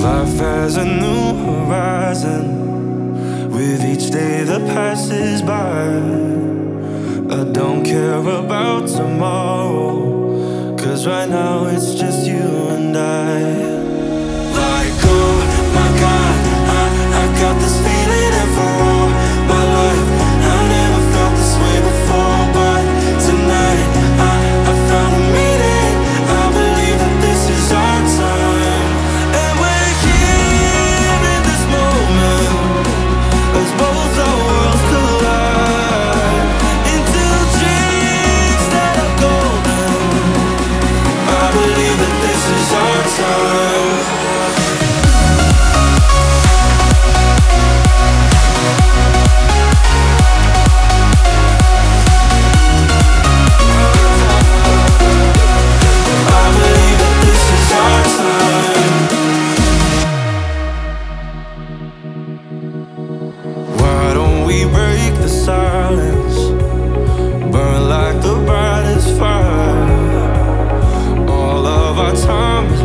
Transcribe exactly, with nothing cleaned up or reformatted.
Life has a new horizon with each day that passes by. I don't care about tomorrow, 'cause right now it's just you and I. Like, oh my God, I, I got this feeling, and for all my life I never felt this way before. But tonight I, I found a meaning. I believe that this is our time, and we're here in this moment as both our worlds collide into dreams that are golden. I believe that this is our time. Why don't we break the silence, burn like the brightest fire? All of our time is